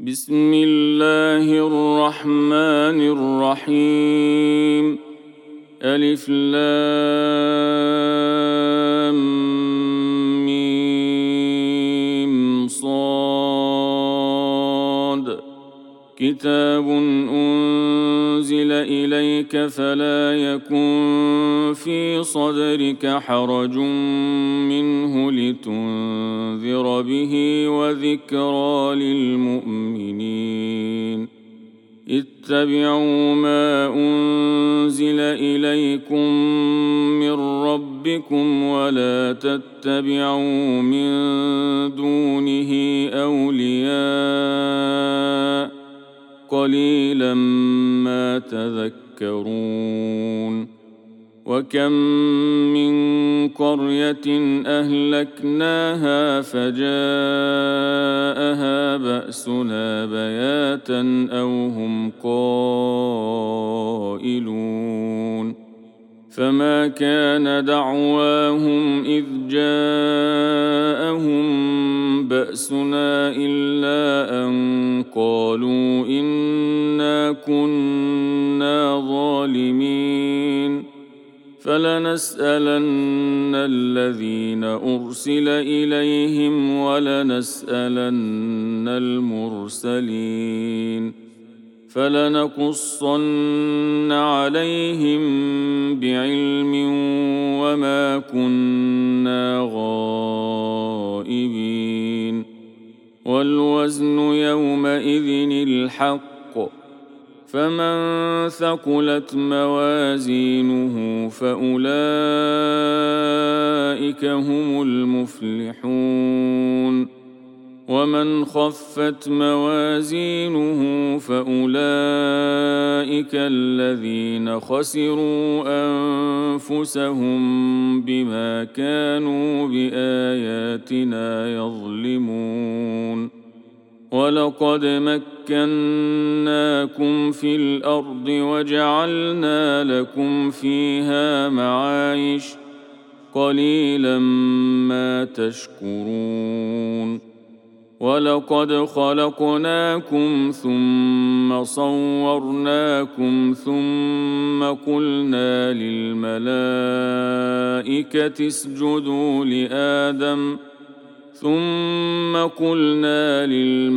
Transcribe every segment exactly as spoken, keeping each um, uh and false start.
بسم الله الرحمن الرحيم. ألف لام ميم صاد. كتاب أنزل إليك فلا يكن في صدرك حرج منه لتنذر به وذكرى للمؤمنين. اتبعوا ما أنزل إليكم من ربكم ولا تتبعوا من دونه أولياء قليلا ما تذكرون. وكم من قرية أهلكناها فجاءها بأسنا بياتا أو هم قائلون. فما كان دعواهم إذ جاءهم بأسنا إلا أن قالوا إنا كنا ظالمين. فلنسألن الذين أرسل إليهم ولنسألن المرسلين. فلنقصن عليهم بعلم وما كنا غائبين. والوزن يومئذ الحق. فمن ثقلت موازينه فأولئك هم المفلحون. ومن خفت موازينه فأولئك الذين خسروا أنفسهم بما كانوا بآياتنا يظلمون. ولقد مكناكم في الأرض وجعلنا لكم فيها معايش قليلا ما تشكرون. ولقد خلقناكم ثم صورناكم ثم قلنا للملائكة اسجدوا لآدم ثم قلنا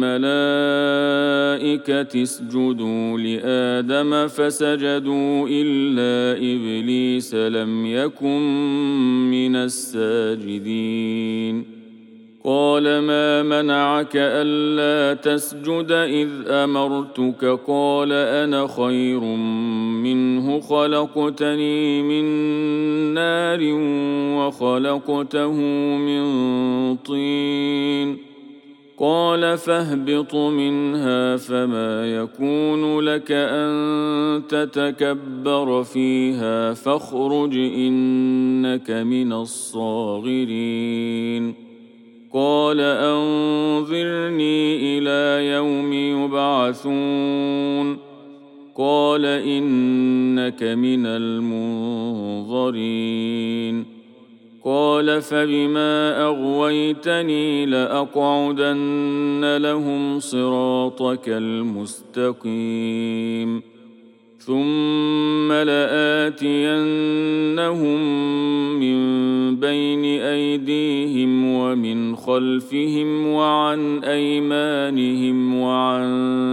للملائكة اسجدوا لآدم فسجدوا إلا إبليس لم يكن من الساجدين. قال ما منعك ألا تسجد إذ أمرتك؟ قال أنا خير منه خلقتني من نار وخلقته من طين. قال فاهبط منها فما يكون لك أن تتكبر فيها فاخرج إنك من الصاغرين. قال أنظرني إلى يوم يبعثون. قال إنك من المنظرين. قال فبما أغويتني لأقعدن لهم صراطك المستقيم ثم لآتينهم من بين أيديهم ومن خلفهم وعن أيمانهم وعن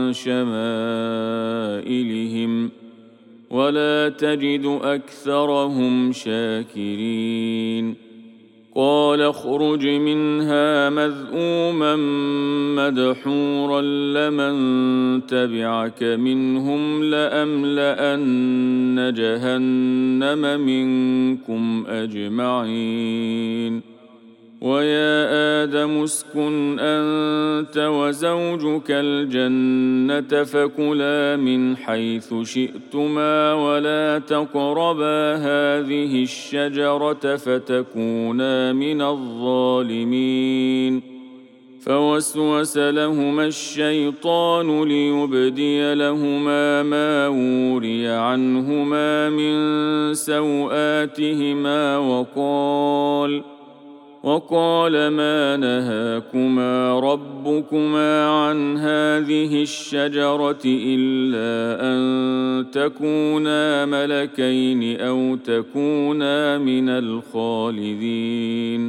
شمائلهم ولا تجد أكثرهم شاكرين. قال اخرج منها مذءوما مدحورا لمن تبعك منهم لأملأن جهنم منكم أجمعين. ويا آدم اسكن أنت وزوجك الجنة فكلا من حيث شئتما ولا تقربا هذه الشجرة فتكونا من الظالمين. فوسوس لهما الشيطان ليبدي لهما ما وري عنهما من سوآتهما وقال وقال ما نهاكما ربكما عن هذه الشجرة إلا أن تكونا ملكين أو تكونا من الخالدين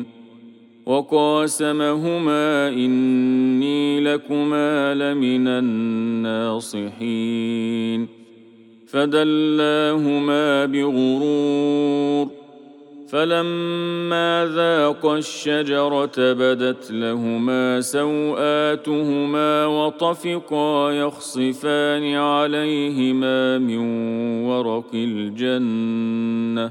وقاسمهما إني لكما لمن الناصحين فدلاهما بغرور فلما ذاقا الشجرة بدت لهما سوآتهما وطفقا يخصفان عليهما من ورق الجنة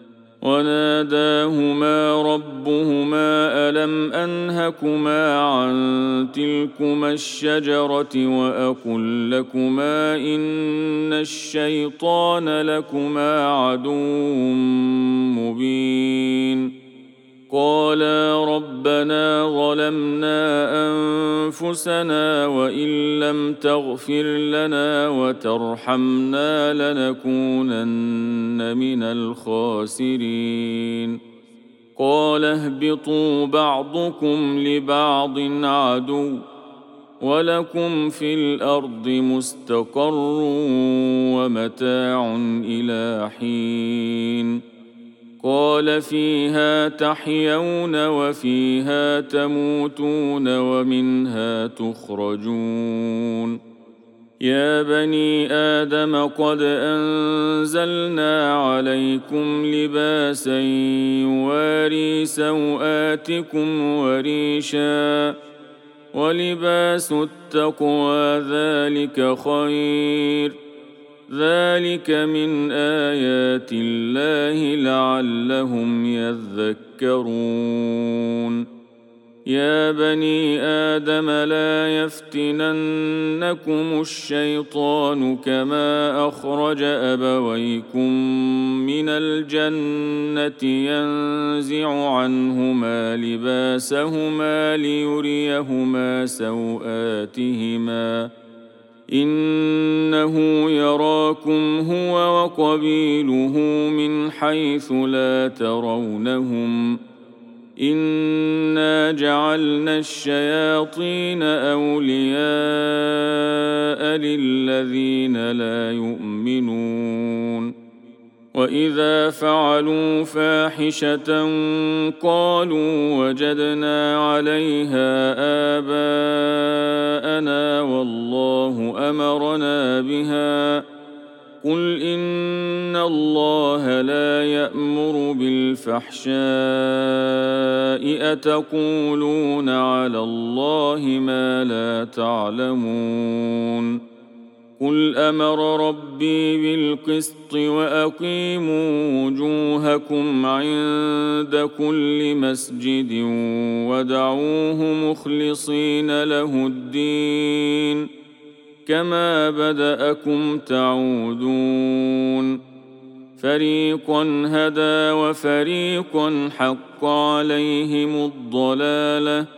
وناداهما ربهما ألم أنهكما عن تلكما الشجرة وأقل لكما إن الشيطان لكما عدو مبين قالا ربنا ظلمنا أنفسنا وإن لم تغفر لنا وترحمنا لنكونن من الخاسرين قال اهبطوا بعضكم لبعض عدو ولكم في الأرض مستقر ومتاع إلى حين قال فيها تحيون وفيها تموتون ومنها تخرجون يا بني آدم قد أنزلنا عليكم لباسا يواري سوآتكم وريشا ولباس التقوى ذلك خير ذلك من آيات الله لعلهم يذكرون يا بني آدم لا يفتننكم الشيطان كما أخرج أبويكم من الجنة ينزع عنهما لباسهما ليريهما سوآتهما إنه يراكم هو وقبيله من حيث لا ترونهم إنا جعلنا الشياطين أولياء للذين لا يؤمنون وإذا فعلوا فاحشة قالوا وجدنا عليها آباءنا والله أمرنا بها قل إن الله لا يأمر بالفحشاء أتقولون على الله ما لا تعلمون قل أمر ربي بالقسط وأقيموا وجوهكم عند كل مسجد ودعوه مخلصين له الدين كما بدأكم تعودون فريقا هدى وفريقا حق عليهم الضلالة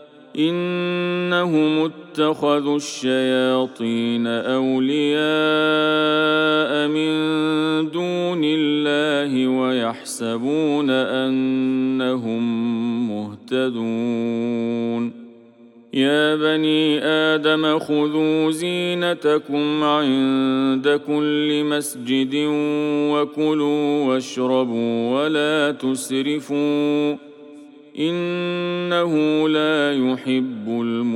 إنهم اتخذوا الشياطين أولياء من دون الله ويحسبون أنهم مهتدون يا بني آدم خذوا زينتكم عند كل مسجد وكلوا واشربوا ولا تسرفوا إنه لا يحب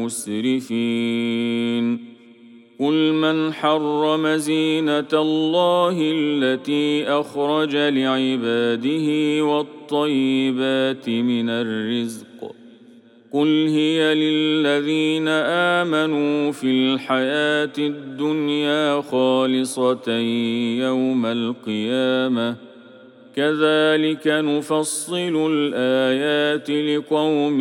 المسرفين قل من حرم زينة الله التي أخرج لعباده والطيبات من الرزق قل هي للذين آمنوا في الحياة الدنيا خالصة يوم القيامة كذلك نفصل الآيات لقوم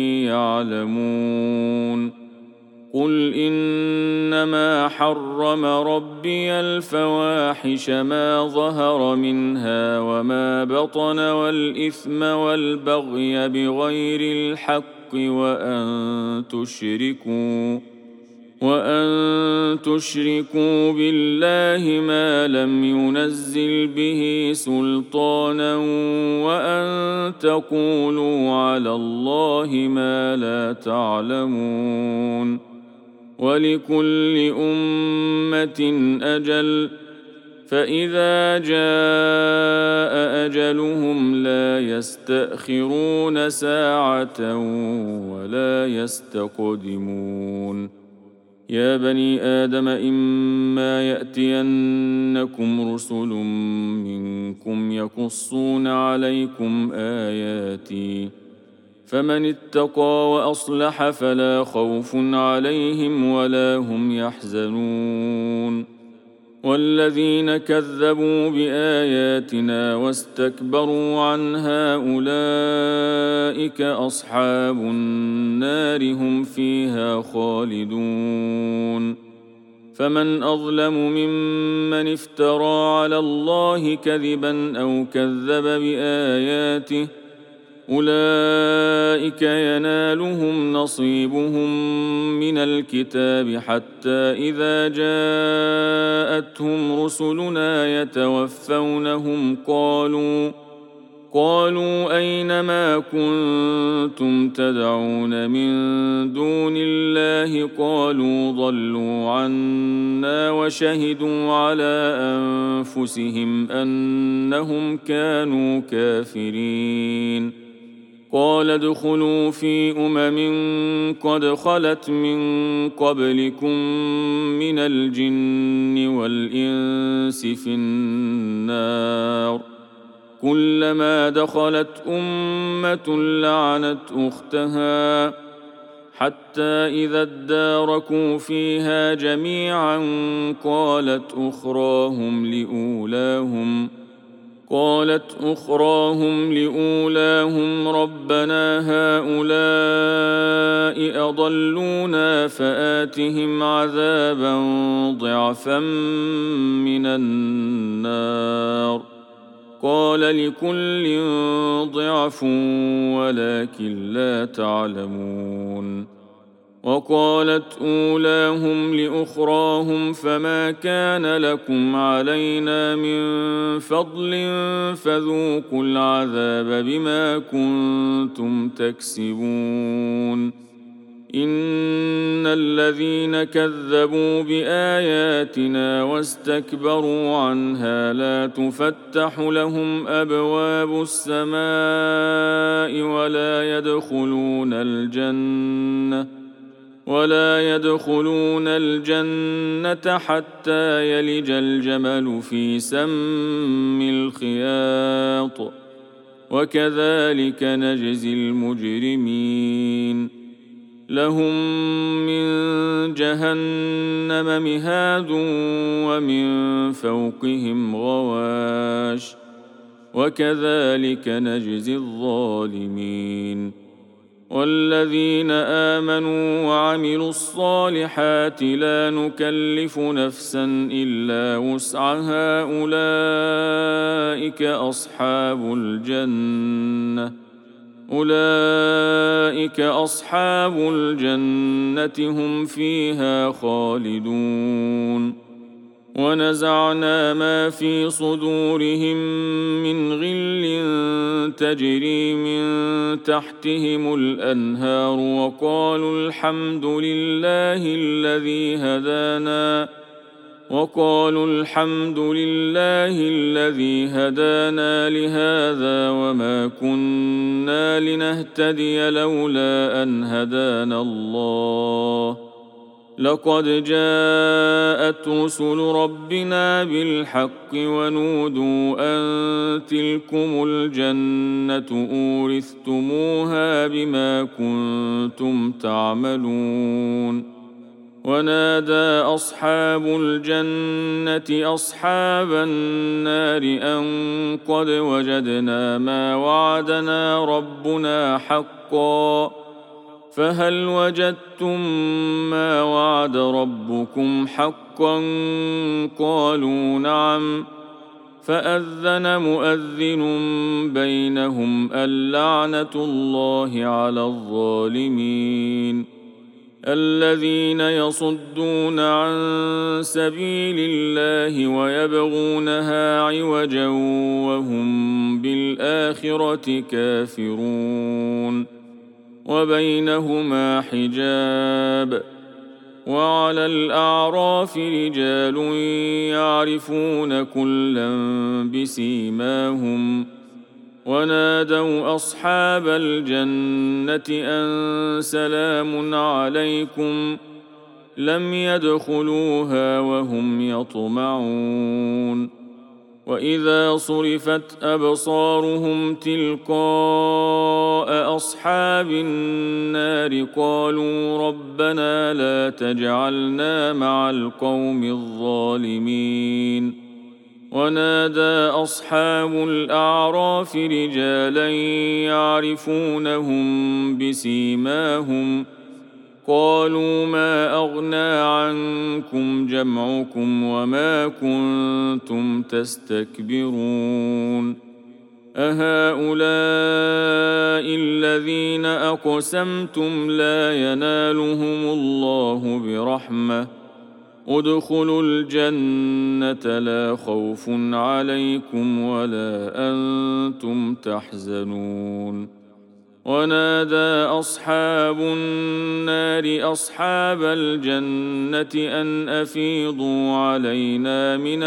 يعلمون قل إنما حرم ربي الفواحش ما ظهر منها وما بطن والإثم والبغي بغير الحق وأن تشركوا وأن تشركوا بالله ما لم ينزل به سلطانا وأن تقولوا على الله ما لا تعلمون ولكل أمة أجل فإذا جاء أجلهم لا يستأخرون ساعة ولا يستقدمون يا بني آدم إما يأتينكم رسل منكم يقصون عليكم آياتي فمن اتقى وأصلح فلا خوف عليهم ولا هم يحزنون والذين كذبوا بآياتنا واستكبروا عنها أولئك أصحاب النار هم فيها خالدون فمن أظلم ممن افترى على الله كذبا أو كذب بآياته أولئك ينالهم نصيبهم من الكتاب حتى إذا جاءتهم رسلنا يتوفونهم قالوا قالوا أين ما كنتم تدعون من دون الله قالوا ضلوا عنا وشهدوا على أنفسهم أنهم كانوا كافرين قال ادخلوا في أمم قد خلت من قبلكم من الجن والإنس في النار كلما دخلت أمة لعنت أختها حتى إذا اداركوا فيها جميعا قالت أخراهم لأولاهم قالت أخراهم لأولاهم ربنا هؤلاء أضلونا فآتهم عذابا ضعفا من النار قال لكل ضعف ولكن لا تعلمون وقالت أولاهم لأخراهم فما كان لكم علينا من فضل فذوقوا العذاب بما كنتم تكسبون إن الذين كذبوا بآياتنا واستكبروا عنها لا تفتح لهم أبواب السماء ولا يدخلون الجنة ولا يدخلون الجنة حتى يلج الجمل في سم الخياط وكذلك نجزي المجرمين لهم من جهنم مهاد ومن فوقهم غواش وكذلك نجزي الظالمين والذين آمنوا وعملوا الصالحات لا نكلف نفسا إلا وسعها أولئك أصحاب الجنة أولئك أصحاب الجنة هم فيها خالدون ونزعنا ما في صدورهم من غل تجري من تحتهم الأنهار وقالوا الحمد لله الذي هدانا وقالوا الحمد لله الذي هدانا لهذا وما كنا لنهتدي لولا أن هدانا الله لقد جاءت رسل ربنا بالحق ونودوا أن تلكم الجنة أورثتموها بما كنتم تعملون ونادى أصحاب الجنة أصحاب النار أن قد وجدنا ما وعدنا ربنا حقا فهل وجدتم ما وعد ربكم حقا قالوا نعم فأذن مؤذن بينهم اللعنة الله على الظالمين الذين يصدون عن سبيل الله ويبغونها عوجا وهم بالآخرة كافرون وبينهما حجاب وعلى الأعراف رجال يعرفون كلا بسيماهم ونادوا أصحاب الجنة أن سلام عليكم لم يدخلوها وهم يطمعون وإذا صرفت أبصارهم تلقاء أصحاب النار قالوا ربنا لا تجعلنا مع القوم الظالمين ونادى أصحاب الأعراف رجالا يعرفونهم بسيماهم قالوا ما أغنى عنكم جمعكم وما كنتم تستكبرون أهؤلاء الذين أقسمتم لا ينالهم الله برحمة ادخلوا الجنة لا خوف عليكم ولا أنتم تحزنون ونادى أصحاب النار أصحاب الجنة أن أفيضوا علينا من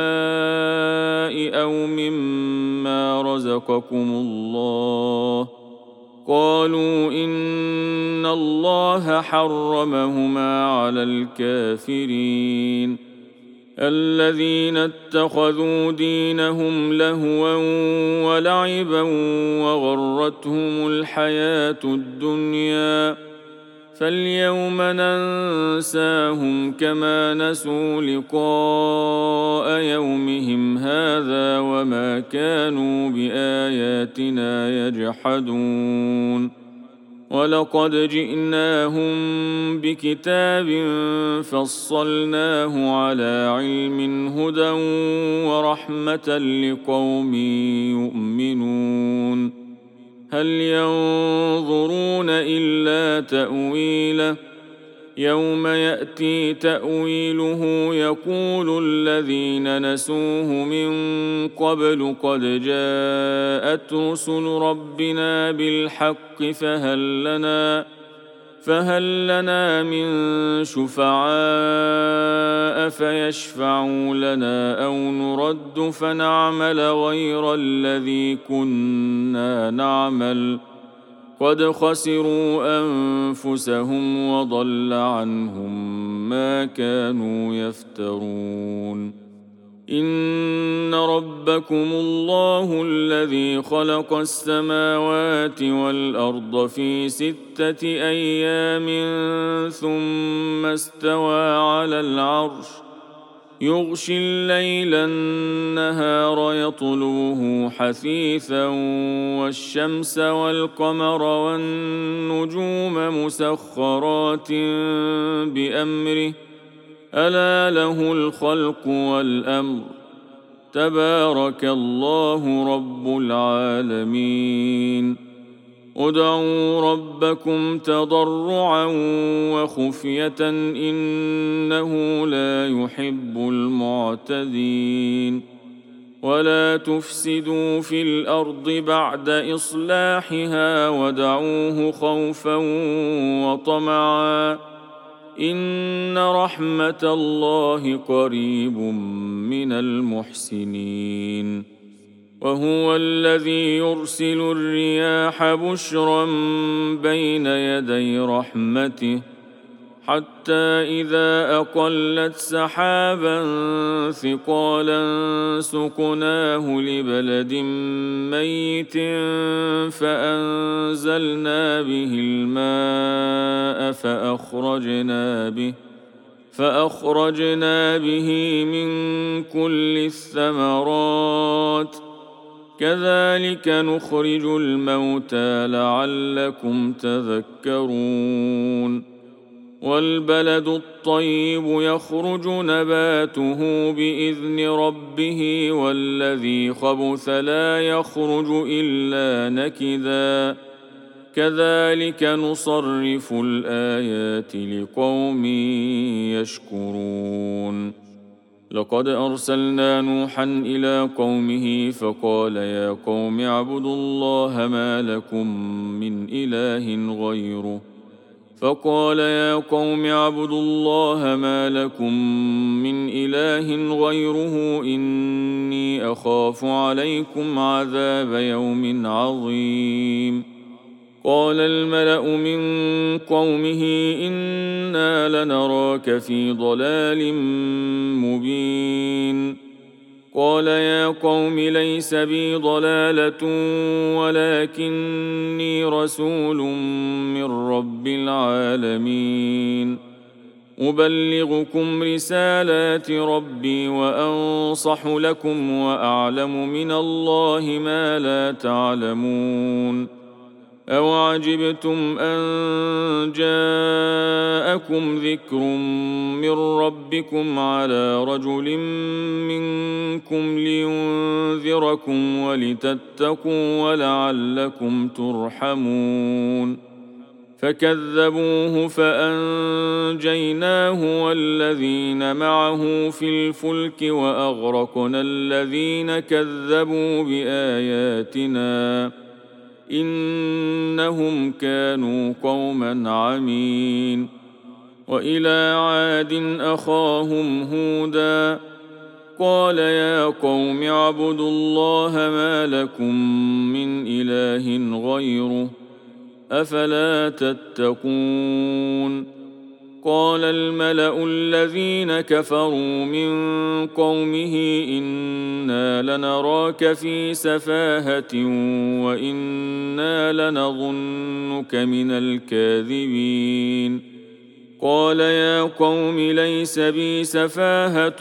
الماء أو مما رزقكم الله قالوا إن الله حرمهما على الكافرين الذين اتخذوا دينهم لهوا ولعبا وغرتهم الحياة الدنيا فاليوم ننساهم كما نسوا لقاء يومهم هذا وما كانوا بآياتنا يجحدون ولقد جئناهم بكتاب فصلناه على علم هدى ورحمة لقوم يؤمنون هل ينظرون إلا تأويله يوم يأتي تأويله يقول الذين نسوه من قبل قد جاءت رسل ربنا بالحق فهل لنا فهل لنا من شفعاء فيشفعوا لنا أو نرد فنعمل غير الذي كنا نعمل قد خسروا أنفسهم وضل عنهم ما كانوا يفترون إن ربكم الله الذي خلق السماوات والأرض في ستة أيام ثم استوى على العرش يغشي الليل النهار يطلبه حثيثا والشمس والقمر والنجوم مسخرات بأمره ألا له الخلق والأمر تبارك الله رب العالمين ادعوا ربكم تضرعا وخفية إنه لا يحب المعتدين ولا تفسدوا في الأرض بعد إصلاحها ودعوه خوفا وطمعا إن رحمة الله قريب من المحسنين وهو الذي يرسل الرياح بشرا بين يدي رحمته حتى إذا أقلت سحابا ثقالا سقناه لبلد ميت فأنزلنا به الماء فأخرجنا به فأخرجنا به من كل الثمرات كذلك نخرج الموتى لعلكم تذكرون والبلد الطيب يخرج نباته بإذن ربه والذي خبث لا يخرج إلا نكدا كذلك نصرف الآيات لقوم يشكرون. لقد أرسلنا نوحا إلى قومه فقال يا قوم اعبدوا الله ما لكم من إله غيره فقال يا قوم اعبدوا الله ما لكم من إله غيره إني أخاف عليكم عذاب يوم عظيم. قال الملأ من قومه إنا لنراك في ضلال مبين. قال يا قوم ليس بي ضلالة ولكني رسول من رب العالمين أبلغكم رسالات ربي وأنصح لكم وأعلم من الله ما لا تعلمون. أوعجبتم أن جاءكم ذكر من ربكم على رجل منكم لينذركم ولتتقوا ولعلكم ترحمون. فكذبوه فأنجيناه والذين معه في الفلك وأغرقنا الذين كذبوا بآياتنا إنهم كانوا قوما عمين. وإلى عاد أخاهم هودا قال يا قوم اعبدوا الله ما لكم من إله غيره أفلا تتقون. قال الملأ الذين كفروا من قومه إنا لنراك في سفاهة وإنا لنظنك من الكاذبين. قال يا قوم ليس بي سفاهة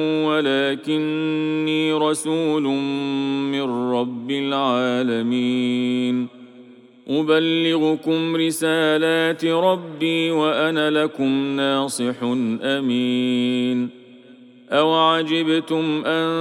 ولكني رسول من رب العالمين أبلغكم رسالات ربي وأنا لكم ناصح أمين. أوعجبتم أن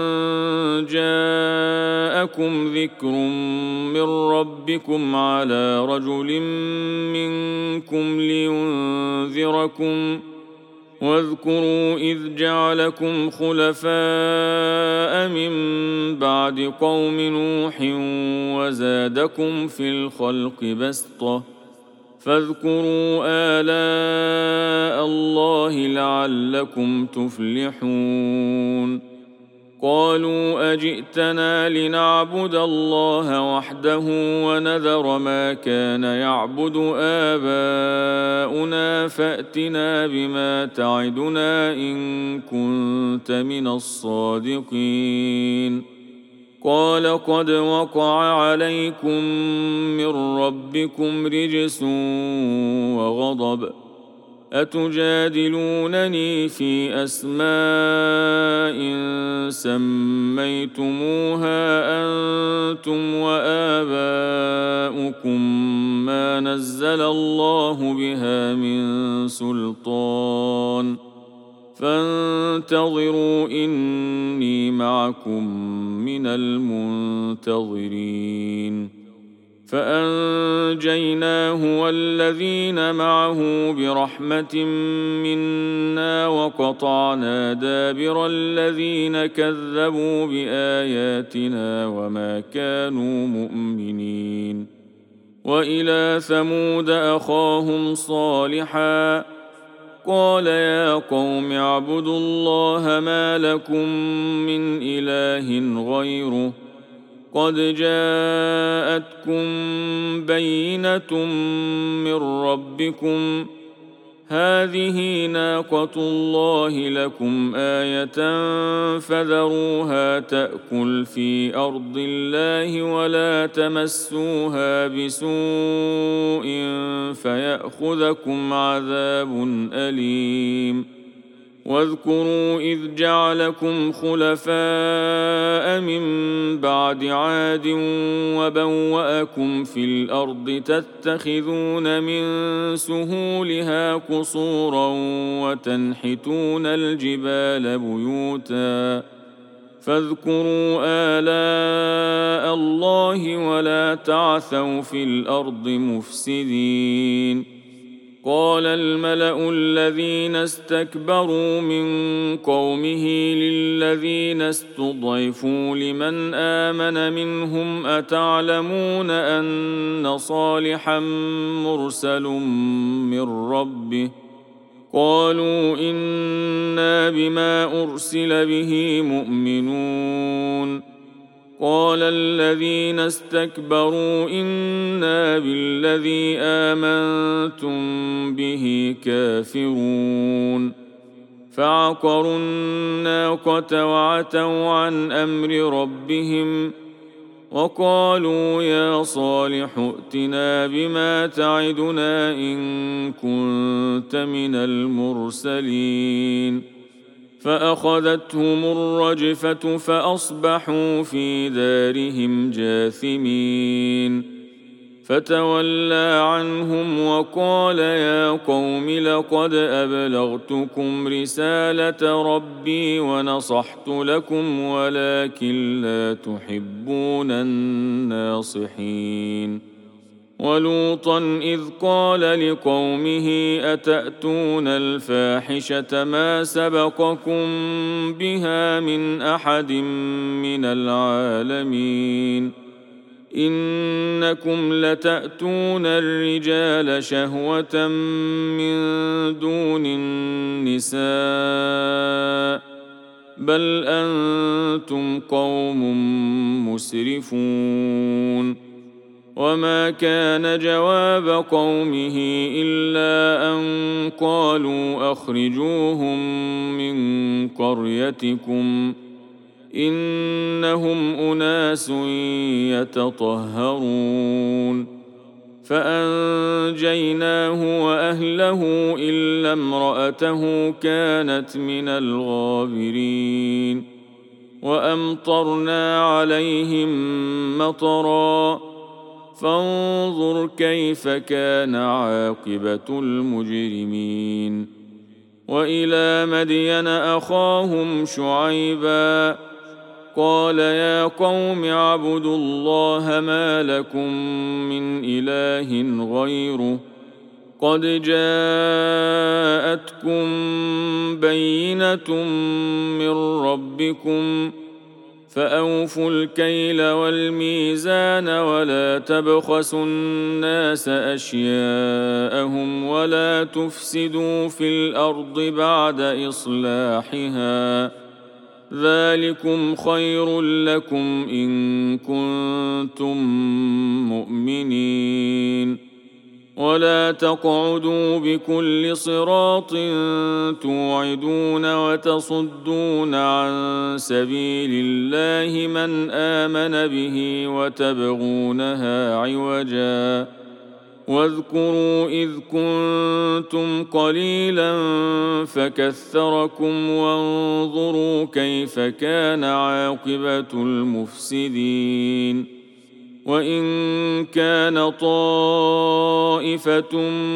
جاءكم ذكر من ربكم على رجل منكم لينذركم واذكروا إذ جعلكم خلفاء من بعد قوم نوح وزادكم في الخلق بسطة فاذكروا آلاء الله لعلكم تفلحون. قالوا أجئتنا لنعبد الله وحده ونذر ما كان يعبد آباؤنا فأتنا بما تعدنا إن كنت من الصادقين. قال قد وقع عليكم من ربكم رجس وغضب أتجادلونني في أسماء سميتموها أنتم وآباؤكم ما نزل الله بها من سلطان فانتظروا إني معكم من المنتظرين. فأنجيناه والذين معه برحمة منا وقطعنا دابر الذين كذبوا بآياتنا وما كانوا مؤمنين. وإلى ثمود أخاهم صالحا قال يا قوم اعبدوا الله ما لكم من إله غيره قد جاءتكم بينة من ربكم هذه ناقة الله لكم آية فذروها تأكل في أرض الله ولا تمسوها بسوء فيأخذكم عذاب أليم. واذكروا إذ جعلكم خلفاء من بعد عاد وبوأكم في الأرض تتخذون من سهولها قصورا وتنحتون الجبال بيوتا فاذكروا آلاء الله ولا تعثوا في الأرض مفسدين. قال الملأ الذين استكبروا من قومه للذين استضعفوا لمن آمن منهم أتعلمون أن صالحا مرسل من ربه؟ قالوا إنا بما أرسل به مؤمنون. قال الذين استكبروا إنا بالذي آمنتم به كافرون. فعقروا الناقة وعتوا عن أمر ربهم وقالوا يا صالح ائتنا بما تعدنا إن كنت من المرسلين. فأخذتهم الرجفة فأصبحوا في دارهم جاثمين. فتولى عنهم وقال يا قوم لقد أبلغتكم رسالة ربي ونصحت لكم ولكن لا تحبون الناصحين. ولوطا إذ قال لقومه أتأتون الفاحشة ما سبقكم بها من أحد من العالمين إنكم لتأتون الرجال شهوة من دون النساء بل أنتم قوم مسرفون. وما كان جواب قومه إلا أن قالوا أخرجوهم من قريتكم إنهم أناس يتطهرون. فأنجيناه وأهله إلا امرأته كانت من الغابرين. وأمطرنا عليهم مطرا فانظر كيف كان عاقبة المجرمين. وإلى مدين أخاهم شعيبا قال يا قوم اعبدوا الله ما لكم من إله غيره قد جاءتكم بينة من ربكم فأوفوا الكيل والميزان ولا تبخسوا الناس أشياءهم ولا تفسدوا في الأرض بعد إصلاحها ذلكم خير لكم إن كنتم مؤمنين. ولا تقعدوا بكل صراط توعدون وتصدون عن سبيل الله من آمن به وتبغونها عوجا واذكروا إذ كنتم قليلا فكثركم وانظروا كيف كان عاقبة المفسدين. وإن كان طائفة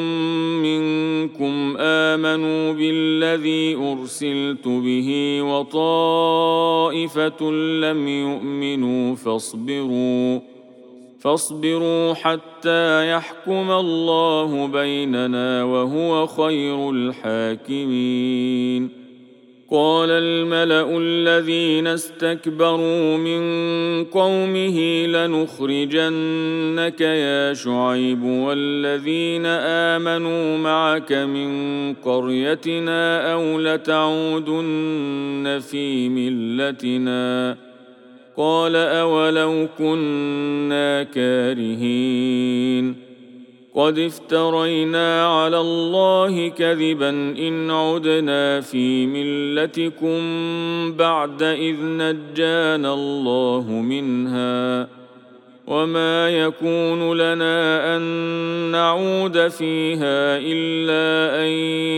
منكم آمنوا بالذي أرسلت به وطائفة لم يؤمنوا فاصبروا فاصبروا حتى يحكم الله بيننا وهو خير الحاكمين. قال الملأ الذين استكبروا من قومه لنخرجنك يا شعيب والذين آمنوا معك من قريتنا أو لتعودن في ملتنا قال أولو كنا كارهين. قد افترينا على الله كذبا إن عدنا في ملتكم بعد إذ نجانا الله منها وما يكون لنا أن نعود فيها إلا أن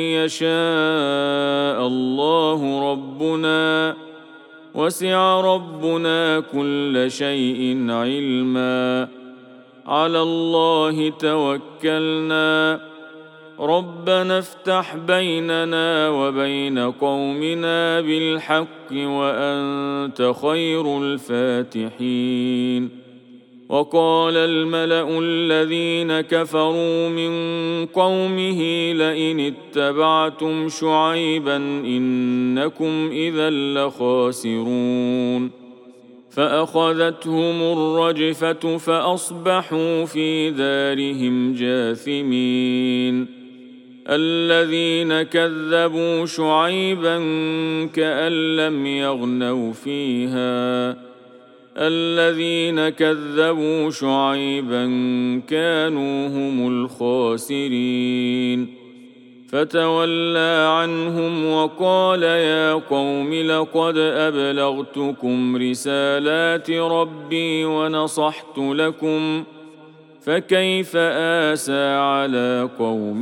يشاء الله ربنا وسع ربنا كل شيء علما على الله توكلنا ربنا افتح بيننا وبين قومنا بالحق وأنت خير الفاتحين. وقال الملأ الذين كفروا من قومه لئن اتبعتم شعيبا إنكم إذا لخاسرون. فأخذتهم الرجفة فأصبحوا في دارهم جاثمين. الذين كذبوا شعيبا كأن لم يغنوا فيها الذين كذبوا شعيبا كانوا هم الخاسرين. فتولى عنهم وقال يا قوم لقد أبلغتكم رسالات ربي ونصحت لكم فكيف آسى على قوم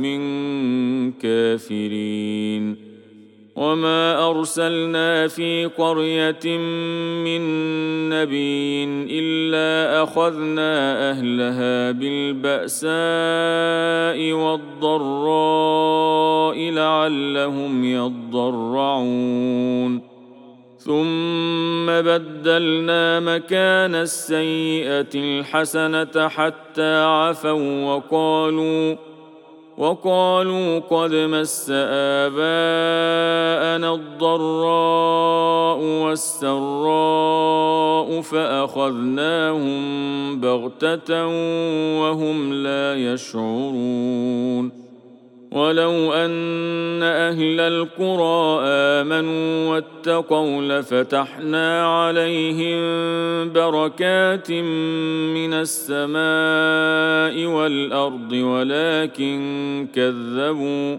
كافرين. وما أرسلنا في قرية من نبي إلا أخذنا أهلها بالبأساء والضراء لعلهم يضرعون. ثم بدلنا مكان السيئة الحسنة حتى عفوا وقالوا وقالوا قد مس آباءنا الضراء والسراء فأخذناهم بغتة وهم لا يشعرون. ولو أن أهل القرى آمنوا واتقوا لفتحنا عليهم بركات من السماء والأرض ولكن كذبوا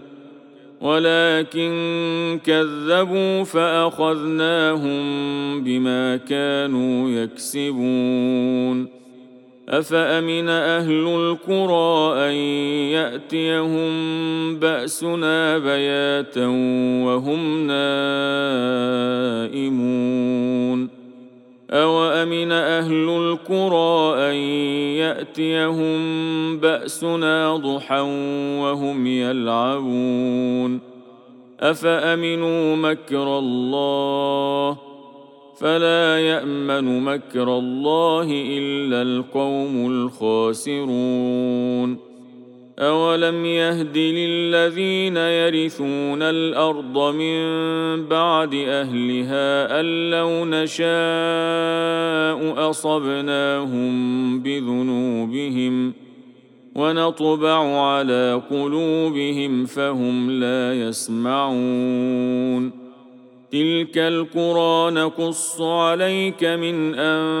ولكن كذبوا فأخذناهم بما كانوا يكسبون. أفأمن أهل القرى أن يأتيهم بأسنا بياتا وهم نائمون. أوأمن أهل القرى أن يأتيهم بأسنا ضحى وهم يلعبون. أفأمنوا مكر الله فلا يأمن مكر الله إلا القوم الخاسرون. أولم يهد للذين يرثون الأرض من بعد أهلها أن لو نشاء أصبناهم بذنوبهم ونطبع على قلوبهم فهم لا يسمعون. تلك القرى نقص عليك من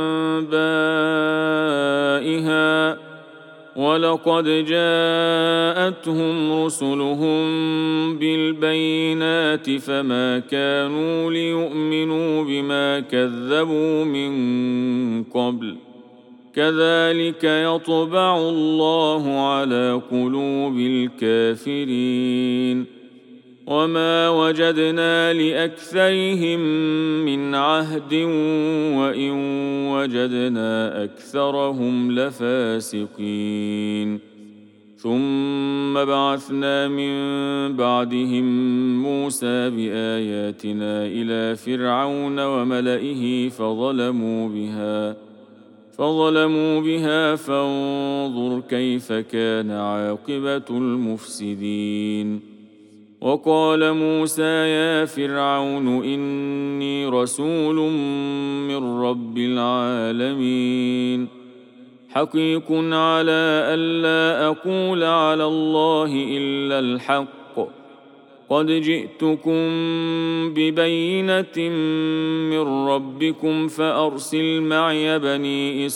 أنبائها ولقد جاءتهم رسلهم بالبينات فما كانوا ليؤمنوا بما كذبوا من قبل كذلك يطبع الله على قلوب الكافرين. وما وجدنا لأكثرهم من عهد وإن وجدنا أكثرهم لفاسقين. ثم بعثنا من بعدهم موسى بآياتنا إلى فرعون وملئه فظلموا بها فظلموا بها فانظر كيف كان عاقبة المفسدين. وقال موسى يا فرعون إني رسول من رب العالمين حقيق على ألا أقول على الله إلا الحق قد جئتكم ببينة من ربكم فأرسل معي بني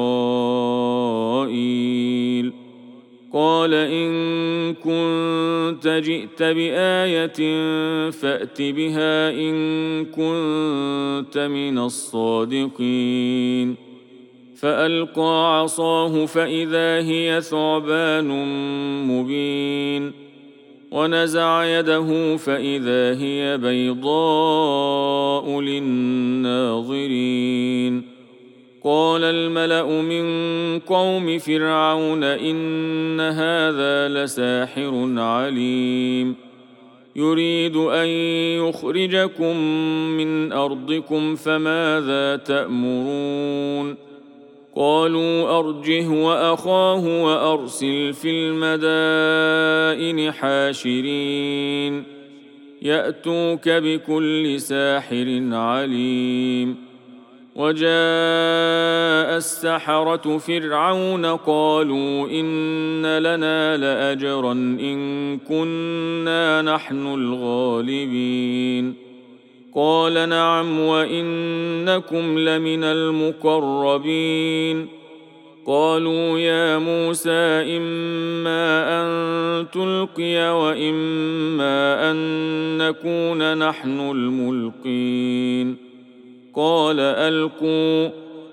إسرائيل. قال إن كنت جئت بآية فأت بها إن كنت من الصادقين. فألقى عصاه فإذا هي ثعبان مبين ونزع يده فإذا هي بيضاء للناظرين. قال الملأ من قوم فرعون إن هذا لساحر عليم يريد أن يخرجكم من أرضكم فماذا تأمرون قالوا أرجه وأخاه وأرسل في المدائن حاشرين يأتوك بكل ساحر عليم وجاء السحرة فرعون قالوا إن لنا لأجرا إن كنا نحن الغالبين قال نعم وإنكم لمن المقربين قالوا يا موسى إما أن تلقي وإما أن نكون نحن الملقين قال ألقوا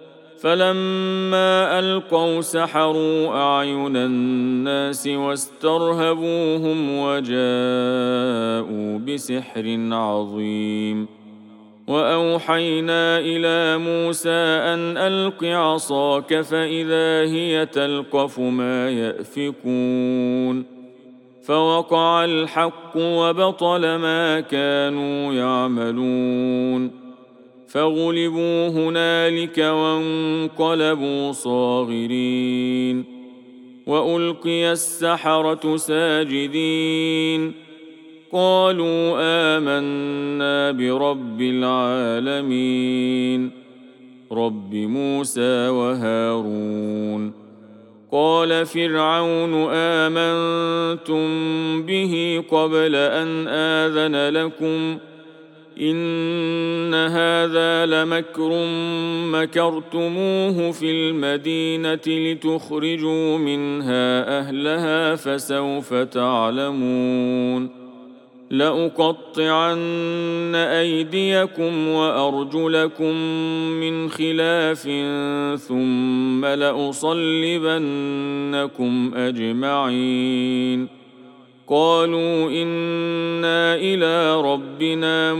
فلما ألقوا سحروا أعين الناس واسترهبوهم وجاءوا بسحر عظيم وأوحينا إلى موسى أن ألق عصاك فإذا هي تلقف ما يأفكون فوقع الحق وبطل ما كانوا يعملون فغلبوا هنالك وانقلبوا صاغرين وألقي السحرة ساجدين قالوا آمنا برب العالمين رب موسى وهارون قال فرعون آمنتم به قبل أن آذن لكم إن هذا لمكر مكرتموه في المدينة لتخرجوا منها أهلها فسوف تعلمون لأقطعن أيديكم وأرجلكم من خلاف ثم لأصلبنكم أجمعين قالوا إنا إلى ربنا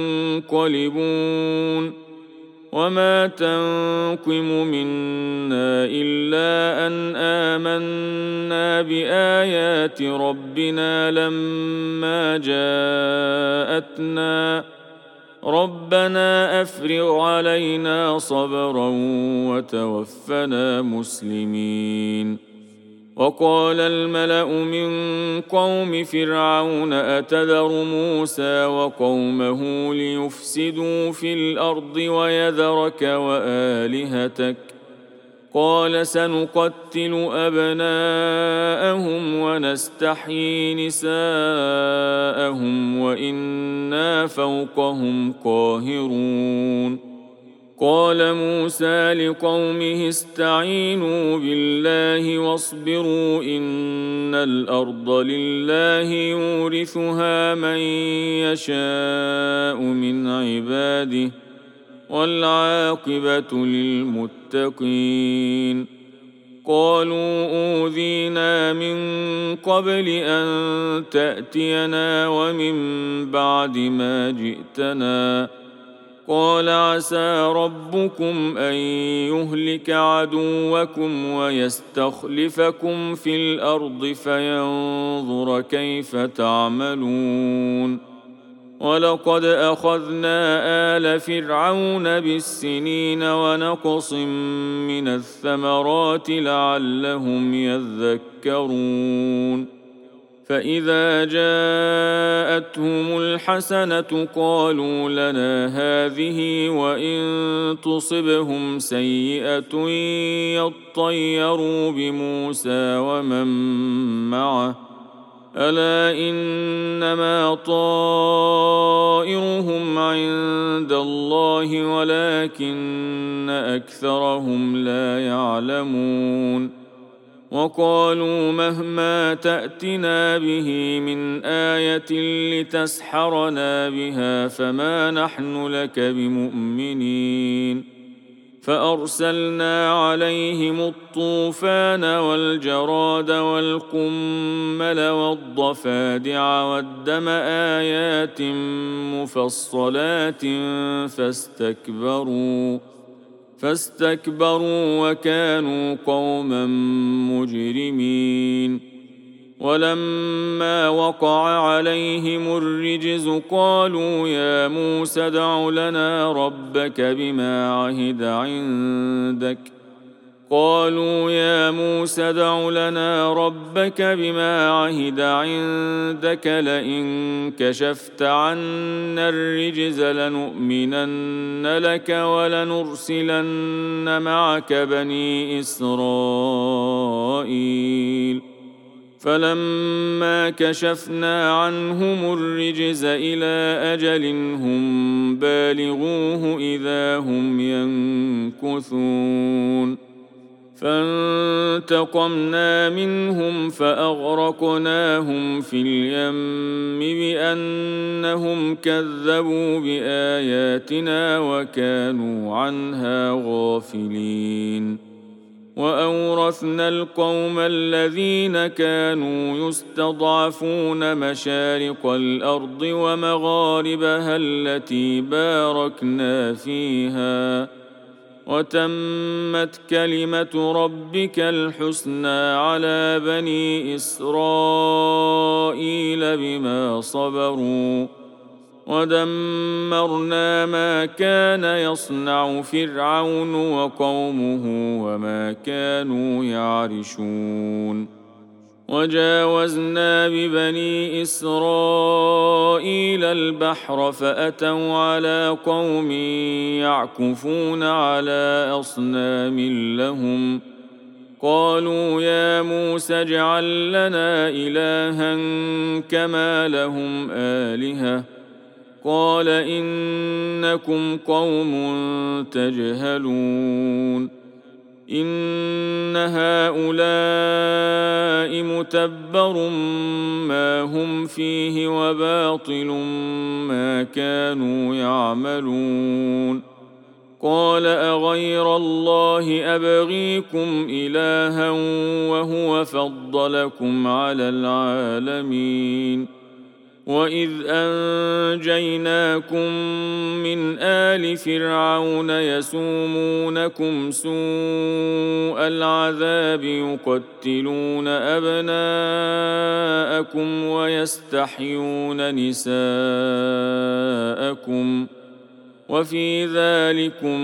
منقلبون وما تنقم منا إلا أن آمنا بآيات ربنا لما جاءتنا ربنا أفرغ علينا صبرا وتوفنا مسلمين وقال الملأ من قوم فرعون أتذر موسى وقومه ليفسدوا في الأرض ويذرك وآلهتك قال سنقتل أبناءهم ونستحيي نساءهم وإنا فوقهم قاهرون قال موسى لقومه استعينوا بالله واصبروا إن الأرض لله يورثها من يشاء من عباده والعاقبة للمتقين قالوا أوذينا من قبل أن تأتينا ومن بعد ما جئتنا قال عسى ربكم أن يهلك عدوكم ويستخلفكم في الأرض فينظر كيف تعملون ولقد أخذنا آل فرعون بالسنين ونقص من الثمرات لعلهم يذكرون فإذا جاءتهم الحسنة قالوا لنا هذه وإن تصبهم سيئة يطيروا بموسى ومن معه ألا إنما طائرهم عند الله ولكن أكثرهم لا يعلمون وقالوا مهما تأتنا به من آية لتسحرنا بها فما نحن لك بمؤمنين فأرسلنا عليهم الطوفان والجراد والقمل والضفادع والدم آيات مفصلات فاستكبروا فاستكبروا وكانوا قوما مجرمين. ولما وقع عليهم الرجز قالوا يا موسى ادع لنا ربك بما عهد عندك قالوا يا موسى ادع لنا ربك بما عهد عندك لئن كشفت عنا الرجز لنؤمنن لك ولنرسلن معك بني إسرائيل. فلما كشفنا عنهم الرجز إلى أجل هم بالغوه إذا هم ينكثون. فانتقمنا منهم فأغرقناهم في اليم بأنهم كذبوا بآياتنا وكانوا عنها غافلين. وأورثنا القوم الذين كانوا يستضعفون مشارق الأرض ومغاربها التي باركنا فيها وتمت كلمة ربك الحسنى على بني إسرائيل بما صبروا ودمرنا ما كان يصنع فرعون وقومه وما كانوا يعرشون. وجاوزنا ببني إسرائيل البحر فأتوا على قوم يعكفون على أصنام لهم قالوا يا موسى اجعل لنا إلها كما لهم آلهة قال إنكم قوم تجهلون. إن هؤلاء متبر ما هم فيه وباطل ما كانوا يعملون. قال أغير الله أبغيكم إلها وهو فضلكم على العالمين. وإذ أنجيناكم من آل فرعون يسومونكم سوء العذاب يقتلون أبناءكم ويستحيون نساءكم وفي ذلكم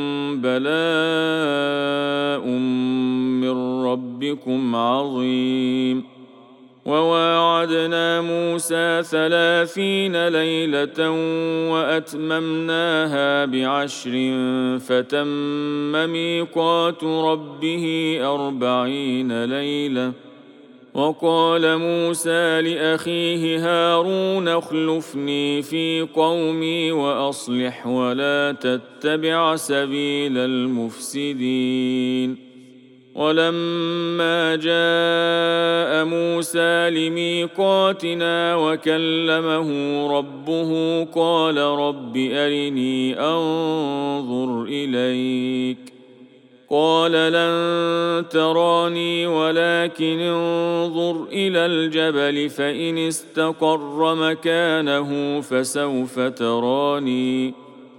بلاء من ربكم عظيم. وواعدنا موسى ثلاثين ليلة وأتممناها بعشر فتم ميقات ربه أربعين ليلة. وقال موسى لأخيه هارون اخلفني في قومي وأصلح ولا تتبع سبيل المفسدين. ولما جاء موسى لميقاتنا وكلمه ربه قال رب أرني أنظر إليك قال لن تراني ولكن انظر إلى الجبل فإن استقر مكانه فسوف تراني.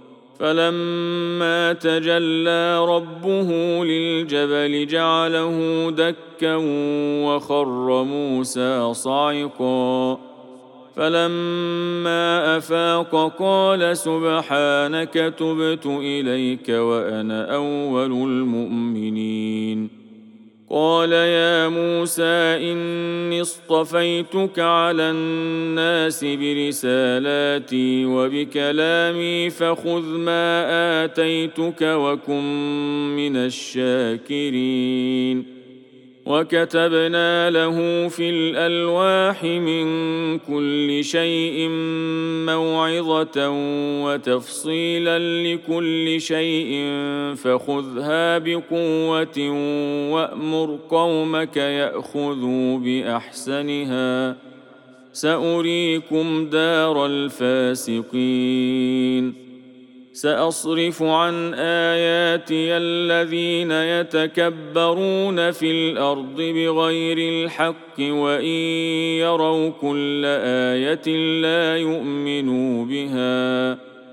فلما تجلى ربه للجبل جعله دكا وخر موسى صعقا. فلما أفاق قال سبحانك تبت إليك وأنا أول المؤمنين. قال يا موسى إني اصطفيتك على الناس برسالاتي وبكلامي فخذ ما آتيتك وكن من الشاكرين. وكتبنا له في الألواح من كل شيء موعظة وتفصيلا لكل شيء فخذها بقوة وأمر قومك يأخذوا بأحسنها سأريكم دار الفاسقين. سأصرف عن آياتي الذين يتكبرون في الأرض بغير الحق وإن يروا كل آية لا يؤمنوا بها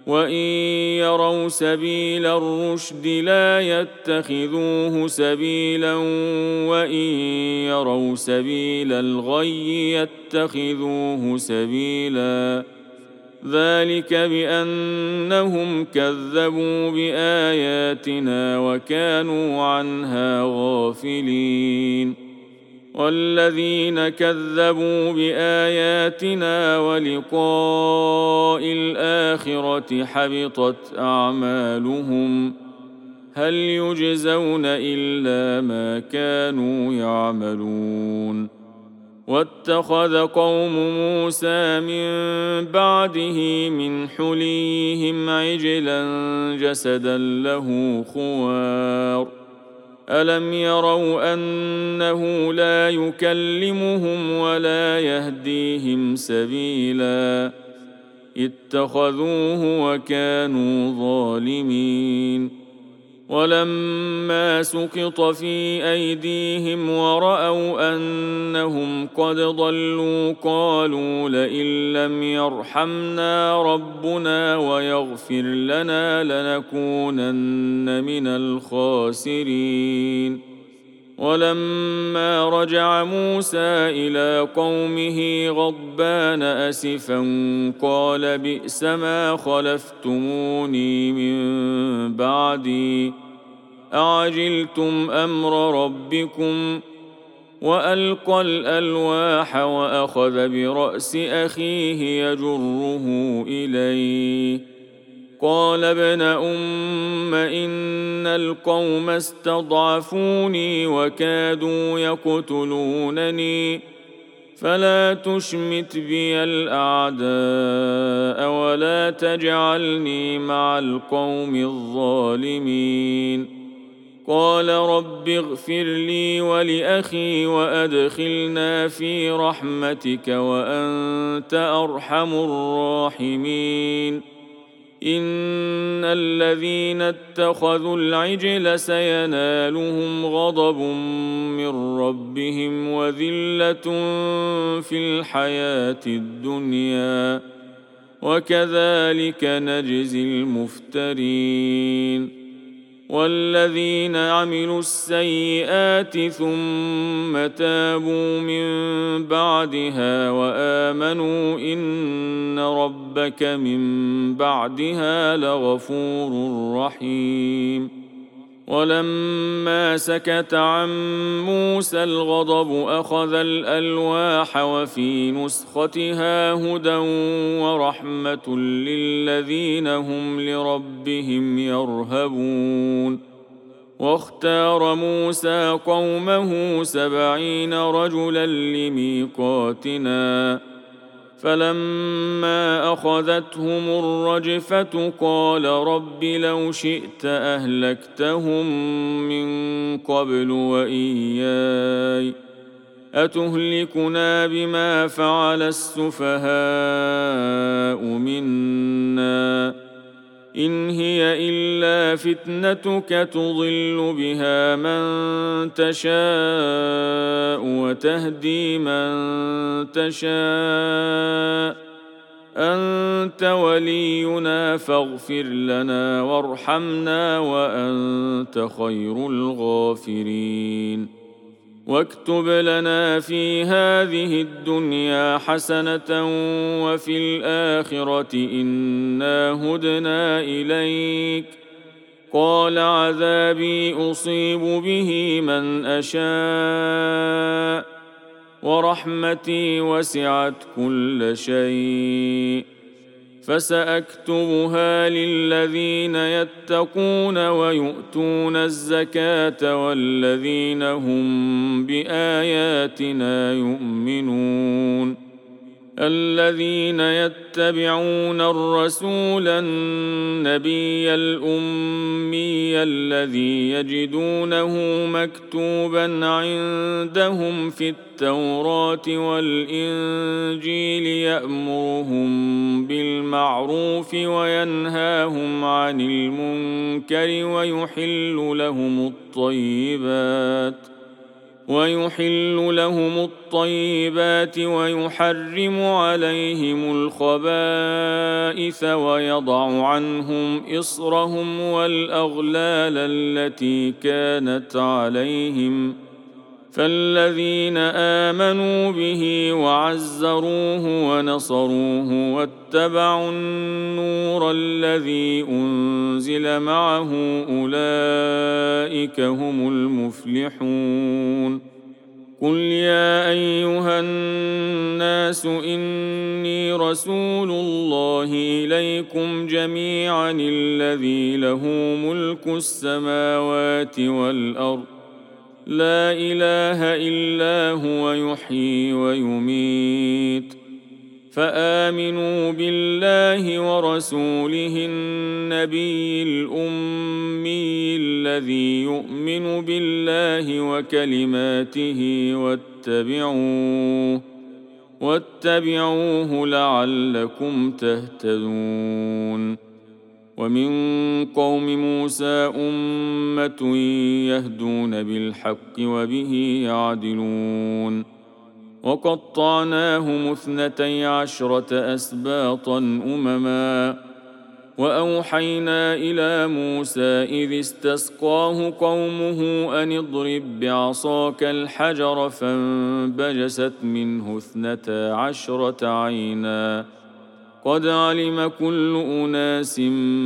وإن يروا سبيل الرشد لا يتخذوه سبيلا وإن يروا سبيل الغي يتخذوه سبيلا ذلك بأنهم كذبوا بآياتنا وكانوا عنها غافلين والذين كذبوا بآياتنا ولقاء الآخرة حبطت أعمالهم هل يجزون إلا ما كانوا يعملون واتخذ قوم موسى من بعده من حليهم عجلا جسدا له خوار ألم يروا أنه لا يكلمهم ولا يهديهم سبيلا اتخذوه وكانوا ظالمين ولما سقط في أيديهم ورأوا أنهم قد ضلوا قالوا لئن لم يرحمنا ربنا ويغفر لنا لنكونن من الخاسرين ولما رجع موسى إلى قومه غضبان أسفا قال بئس ما خلفتموني من بعدي أعجلتم أمر ربكم وألقى الألواح وأخذ برأس أخيه يجره إليه قال ابن أم إن القوم استضعفوني وكادوا يقتلونني فلا تشمت بي الأعداء ولا تجعلني مع القوم الظالمين قال رب اغفر لي ولأخي وأدخلنا في رحمتك وأنت أرحم الراحمين إن الذين اتخذوا العجل سينالهم غضب من ربهم وذلة في الحياة الدنيا وكذلك نجزي المفترين والذين عملوا السيئات ثم تابوا من بعدها وآمنوا إن ربك من بعدها لغفور رحيم ولما سكت عن موسى الغضب أخذ الألواح وفي نسختها هدى ورحمة للذين هم لربهم يرهبون واختار موسى قومه سبعين رجلا لميقاتنا فلما أخذتهم الرجفة قال رب لو شئت أهلكتهم من قبل وإياي أتهلكنا بما فعل السفهاء منا إن هي إلا فتنتك تضل بها من تشاء وتهدي من تشاء أنت ولينا فاغفر لنا وارحمنا وأنت خير الغافرين واكتب لنا في هذه الدنيا حسنة وفي الآخرة إنا هدنا إليك قال عذابي أصيب به من أشاء ورحمتي وسعت كل شيء فسأكتبها للذين يتقون ويؤتون الزكاة والذين هم بآياتنا يؤمنون الذين يتبعون الرسول النبي الأمي الذي يجدونه مكتوبا عندهم في التوراة والإنجيل يأمرهم بالمعروف وينهاهم عن المنكر ويحل لهم الطيبات ويحل لهم الطيبات ويحرم عليهم الخبائث ويضع عنهم إصرهم والأغلال التي كانت عليهم فالذين آمنوا به وعزروه ونصروه واتبعوا النور الذي أنزل معه أولئك هم المفلحون. قل يا أيها الناس إني رسول الله إليكم جميعا الذي له ملك السماوات والأرض لا إله إلا هو يحيي ويميت فآمنوا بالله ورسوله النبي الأمي الذي يؤمن بالله وكلماته واتبعوه واتبعوه لعلكم تهتدون. ومن قوم موسى أمة يهدون بالحق وبه يعدلون وقطعناهم اثنتي عشرة أسباطا أمما وأوحينا إلى موسى إذ استسقاه قومه أن اضرب بعصاك الحجر فانبجست منه اثنتا عشرة عينا قد علم كل أناس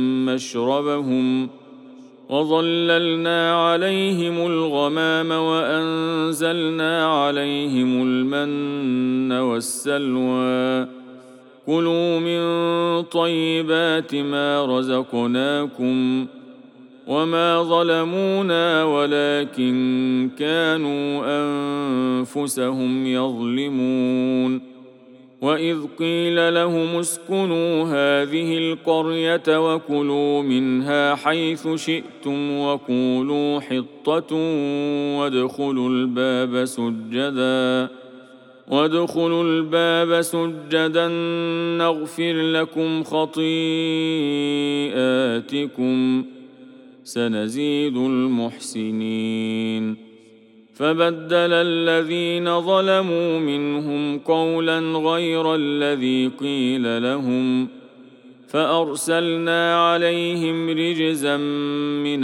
مشربهم وظللنا عليهم الغمام وأنزلنا عليهم المن والسلوى كلوا من طيبات ما رزقناكم وما ظلمونا ولكن كانوا أنفسهم يظلمون. وإذ قيل لهم اسكنوا هذه القرية وكلوا منها حيث شئتم وقولوا حطة وادخلوا الباب سجدا وادخلوا الباب سجدا نغفر لكم خطيئاتكم سنزيد المحسنين. فبدل الذين ظلموا منهم قولا غير الذي قيل لهم فأرسلنا عليهم رجزا من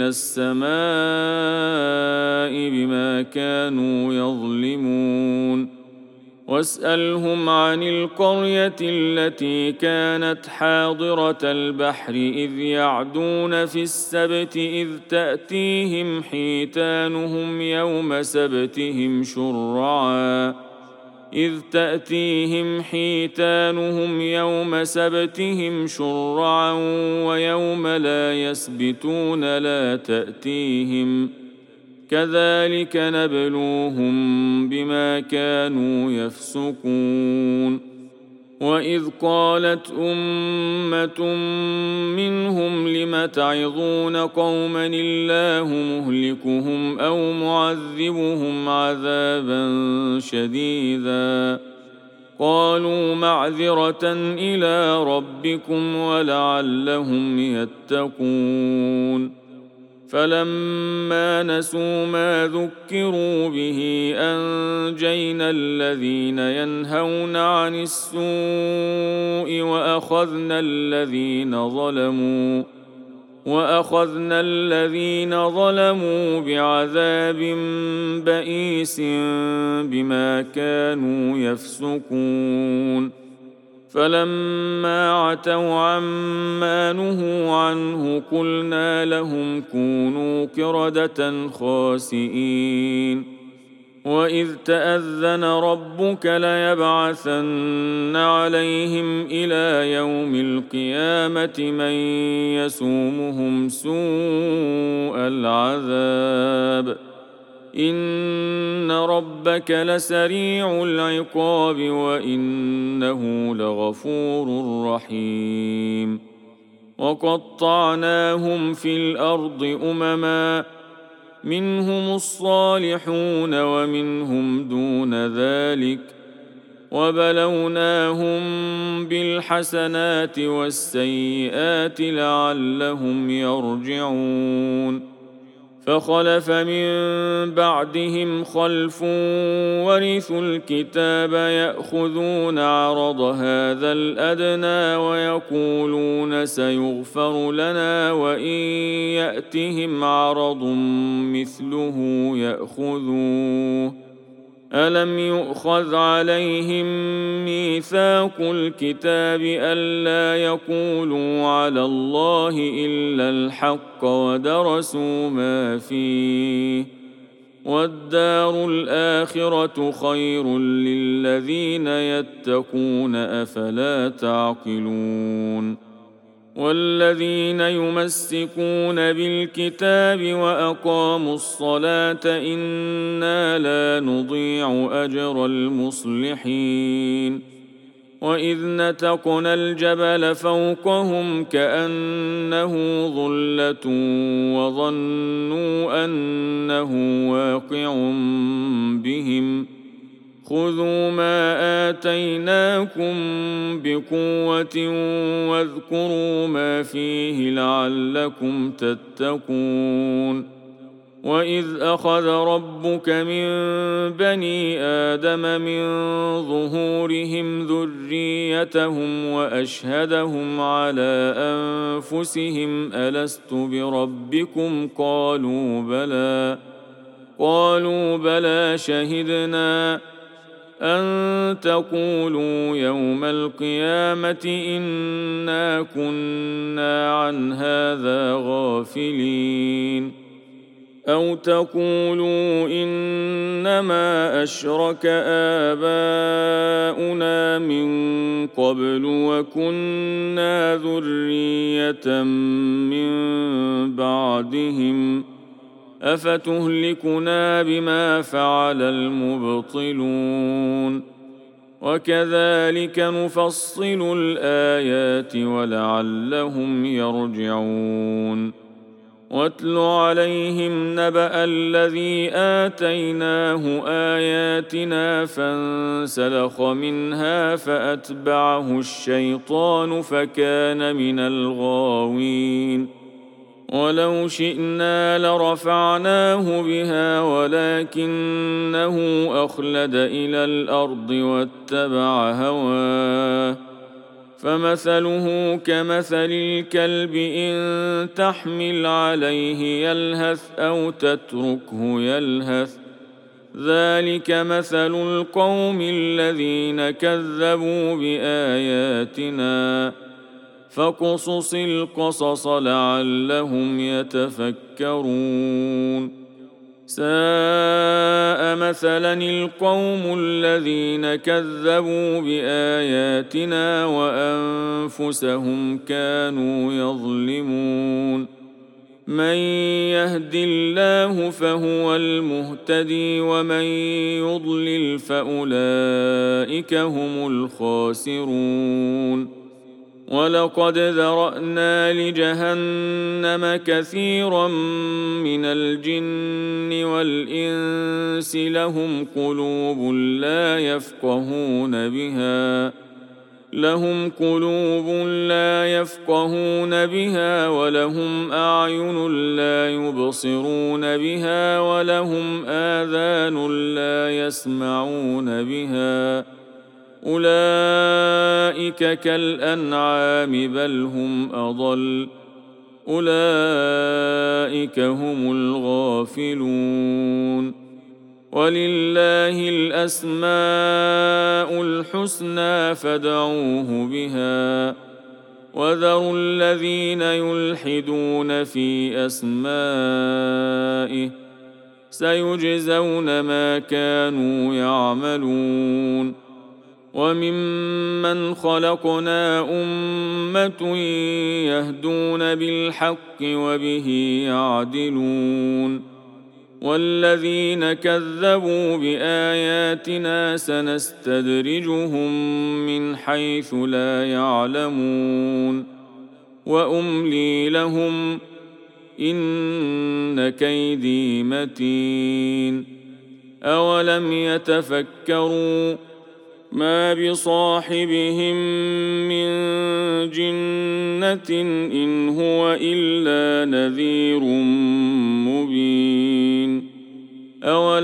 السماء بما كانوا يظلمون. واسألهم عن القرية التي كانت حاضرة البحر إذ يعدون في السبت إذ تأتيهم حيتانهم يوم سبتهم شرعا إذ تأتيهم حيتانهم يوم سبتهم شرعا ويوم لا يسبتون لا تأتيهم كذلك نبلوهم بما كانوا يفسقون. وإذ قالت أمة منهم لم تعظون قوما الله مهلكهم أو معذبهم عذابا شديدا قالوا معذرة إلى ربكم ولعلهم يتقون. فلما نسوا ما ذكروا به أنجينا الذين ينهون عن السوء وأخذنا الذين ظلموا وأخذنا الذين ظلموا بعذاب بئيس بما كانوا يفسقون. فلما عتوا عما نهوا عنه قلنا لهم كونوا قردة خاسئين. وإذ تأذن ربك ليبعثن عليهم إلى يوم القيامة من يسومهم سوء العذاب إن ربك لسريع العقاب وإنه لغفور رحيم. وقطعناهم في الأرض أمما منهم الصالحون ومنهم دون ذلك وبلوناهم بالحسنات والسيئات لعلهم يرجعون. فخلف من بعدهم خلف ورثوا الكتاب يأخذون عرض هذا الأدنى ويقولون سيغفر لنا وإن يأتهم عرض مثله يأخذوه ألم يؤخذ عليهم ميثاق الكتاب ألا يقولوا على الله إلا الحق ودرسوا ما فيه والدار الآخرة خير للذين يتقون أفلا تعقلون والذين يمسكون بالكتاب وأقاموا الصلاة إنا لا نضيع أجر المصلحين وإذ نتقنا الجبل فوقهم كأنه ظلة وظنوا أنه واقع بهم خذوا ما آتيناكم بقوة واذكروا ما فيه لعلكم تتقون وإذ أخذ ربك من بني آدم من ظهورهم ذريتهم وأشهدهم على أنفسهم ألست بربكم قالوا بلى قالوا بلى شهدنا أن تقولوا يوم القيامة إنا كنا عن هذا غافلين أو تقولوا إنما أشرك آباؤنا من قبل وكنا ذرية من بعدهم أفتهلكنا بما فعل المبطلون وكذلك نفصل الآيات ولعلهم يرجعون واتل عليهم نبأ الذي آتيناه آياتنا فانسلخ منها فأتبعه الشيطان فكان من الغاوين ولو شئنا لرفعناه بها ولكنه أخلد إلى الأرض واتبع هواه فمثله كمثل الكلب إن تحمل عليه يلهث أو تتركه يلهث ذلك مثل القوم الذين كذبوا بآياتنا فاقصص القصص لعلهم يتفكرون ساء مثلا القوم الذين كذبوا بآياتنا وأنفسهم كانوا يظلمون من يهد الله فهو المهتدي ومن يضلل فأولئك هم الخاسرون ولقد ذرأنا لجهنم كثيرا من الجن والإنس لهم قلوب لا يفقهون بها لهم قلوب لا يفقهون بها ولهم أعين لا يبصرون بها ولهم آذان لا يسمعون بها أولئك كالأنعام بل هم أضل أولئك هم الغافلون ولله الأسماء الحسنى فادعوه بها وذروا الذين يلحدون في أسمائه سيجزون ما كانوا يعملون وممن خلقنا أمة يهدون بالحق وبه يعدلون والذين كذبوا بآياتنا سنستدرجهم من حيث لا يعلمون وأملي لهم إن كيدي متين أولم يتفكروا ما بصاحبهم من جنة إن هو إلا نذير مبين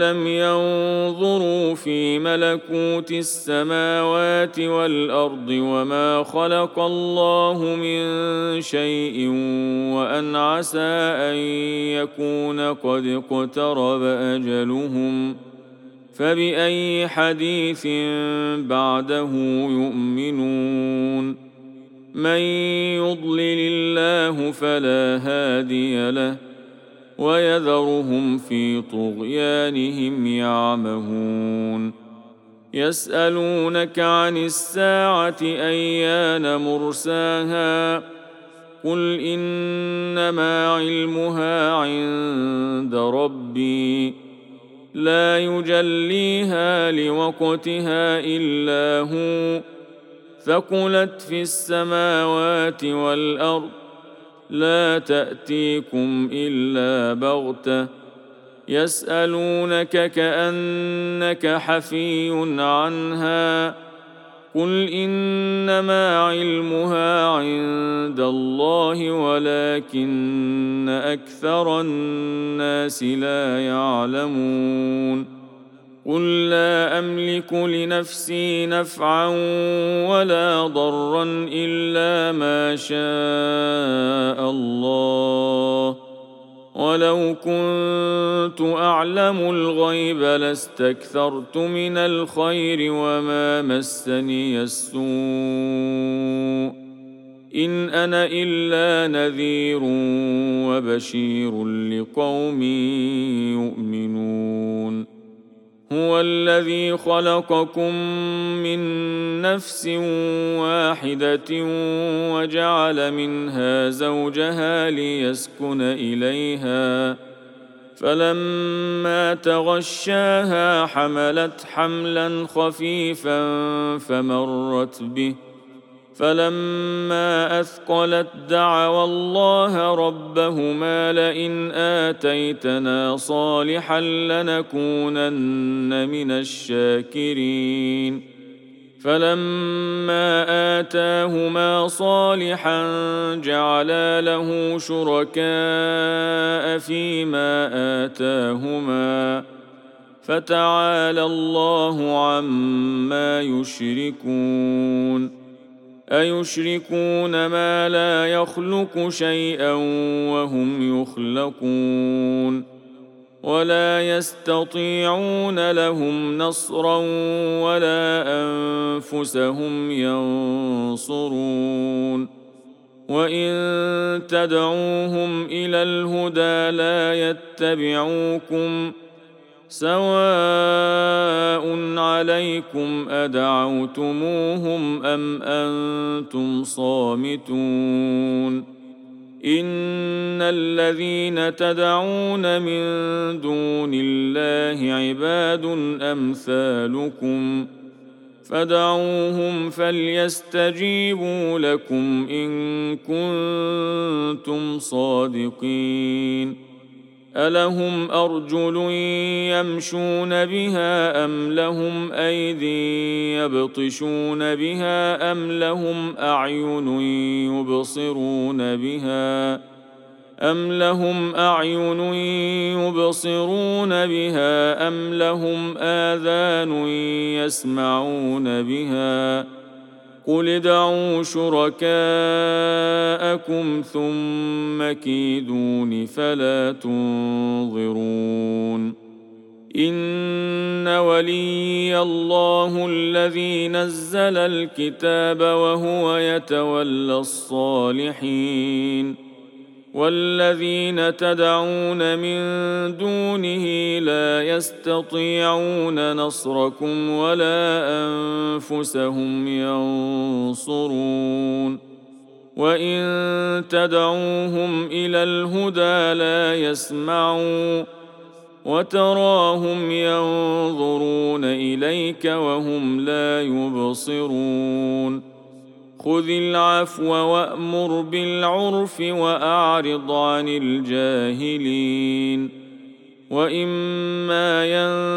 أولم ينظروا في ملكوت السماوات والأرض وما خلق الله من شيء وأن عسى أن يكون قد اقترب أجلهم فبأي حديث بعده يؤمنون من يضلل الله فلا هادي له ويذرهم في طغيانهم يعمهون يسألونك عن الساعة أيان مرساها قل إنما علمها عند ربي لا يجليها لوقتها إلا هو ثقلت في السماوات والأرض لا تأتيكم إلا بغتة يسألونك كأنك حفي عنها قل إنما علمها عند الله ولكن أكثر الناس لا يعلمون قل لا أملك لنفسي نفعا ولا ضرا إلا ما شاء الله ولو كنت أعلم الغيب لاستكثرت من الخير وما مسني السوء إن أنا إلا نذير وبشير لقوم يؤمنون هو الذي خلقكم من نفس واحدة وجعل منها زوجها ليسكن إليها فلما تغشاها حملت حملا خفيفا فمرت به فلما أثقلت دعوا الله ربهما لئن آتيتنا صالحا لنكونن من الشاكرين فلما آتاهما صالحا جعلا له شركاء فيما آتاهما فتعالى الله عما يشركون أيشركون ما لا يخلق شيئا وهم يخلقون ولا يستطيعون لهم نصرا ولا أنفسهم ينصرون وإن تدعوهم إلى الهدى لا يتبعوكم سواء عليكم أدعوتموهم أم أنتم صامتون إن الذين تدعون من دون الله عباد أمثالكم فدعوهم فليستجيبوا لكم إن كنتم صادقين ألهم أرجل يمشون بها أم لهم أيدي يبطشون بها أم لهم أعين يبصرون بها أم لهم أعين يبصرون بها أم لهم آذان يسمعون بها قل ادعوا شركاءكم ثم كيدون فلا تنظرون إن ولي الله الذي نزل الكتاب وهو يتولى الصالحين والذين تدعون من دونه لا يستطيعون نصركم ولا أنفسهم ينصرون وإن تدعوهم إلى الهدى لا يسمعون وتراهم ينظرون إليك وهم لا يبصرون خذ العفو وأمر بالعرف وأعرض عن الجاهلين وإما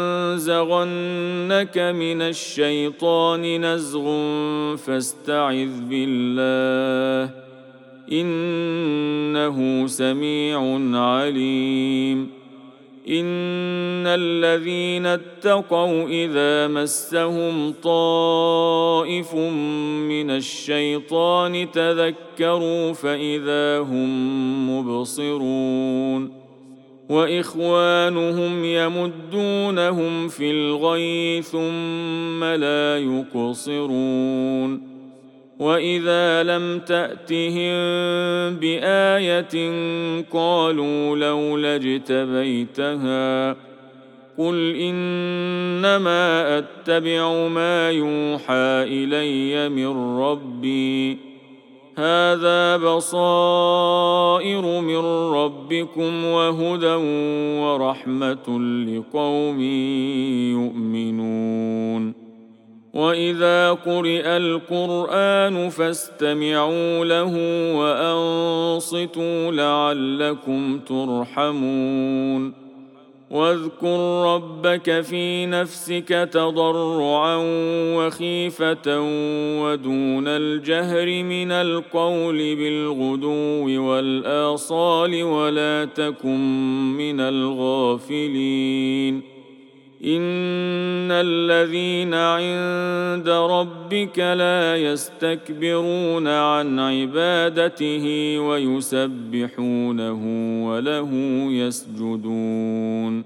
ينزغنك من الشيطان نزغ فاستعذ بالله إنه سميع عليم إن الذين اتقوا إذا مسهم طائف من الشيطان تذكروا فإذا هم مبصرون وإخوانهم يمدونهم في الغي ثم لا يقصرون وإذا لم تأتهم بآية قالوا لولا اجتبيتها قل إنما أتبع ما يوحى إلي من ربي هذا بصائر من ربكم وهدى ورحمة لقوم يؤمنون وإذا قرئ القرآن فاستمعوا له وأنصتوا لعلكم ترحمون واذكر ربك في نفسك تضرعا وخيفة ودون الجهر من القول بالغدو والآصال ولا تكن من الغافلين إن الذين عند ربك لا يستكبرون عن عبادته ويسبحونه وله يسجدون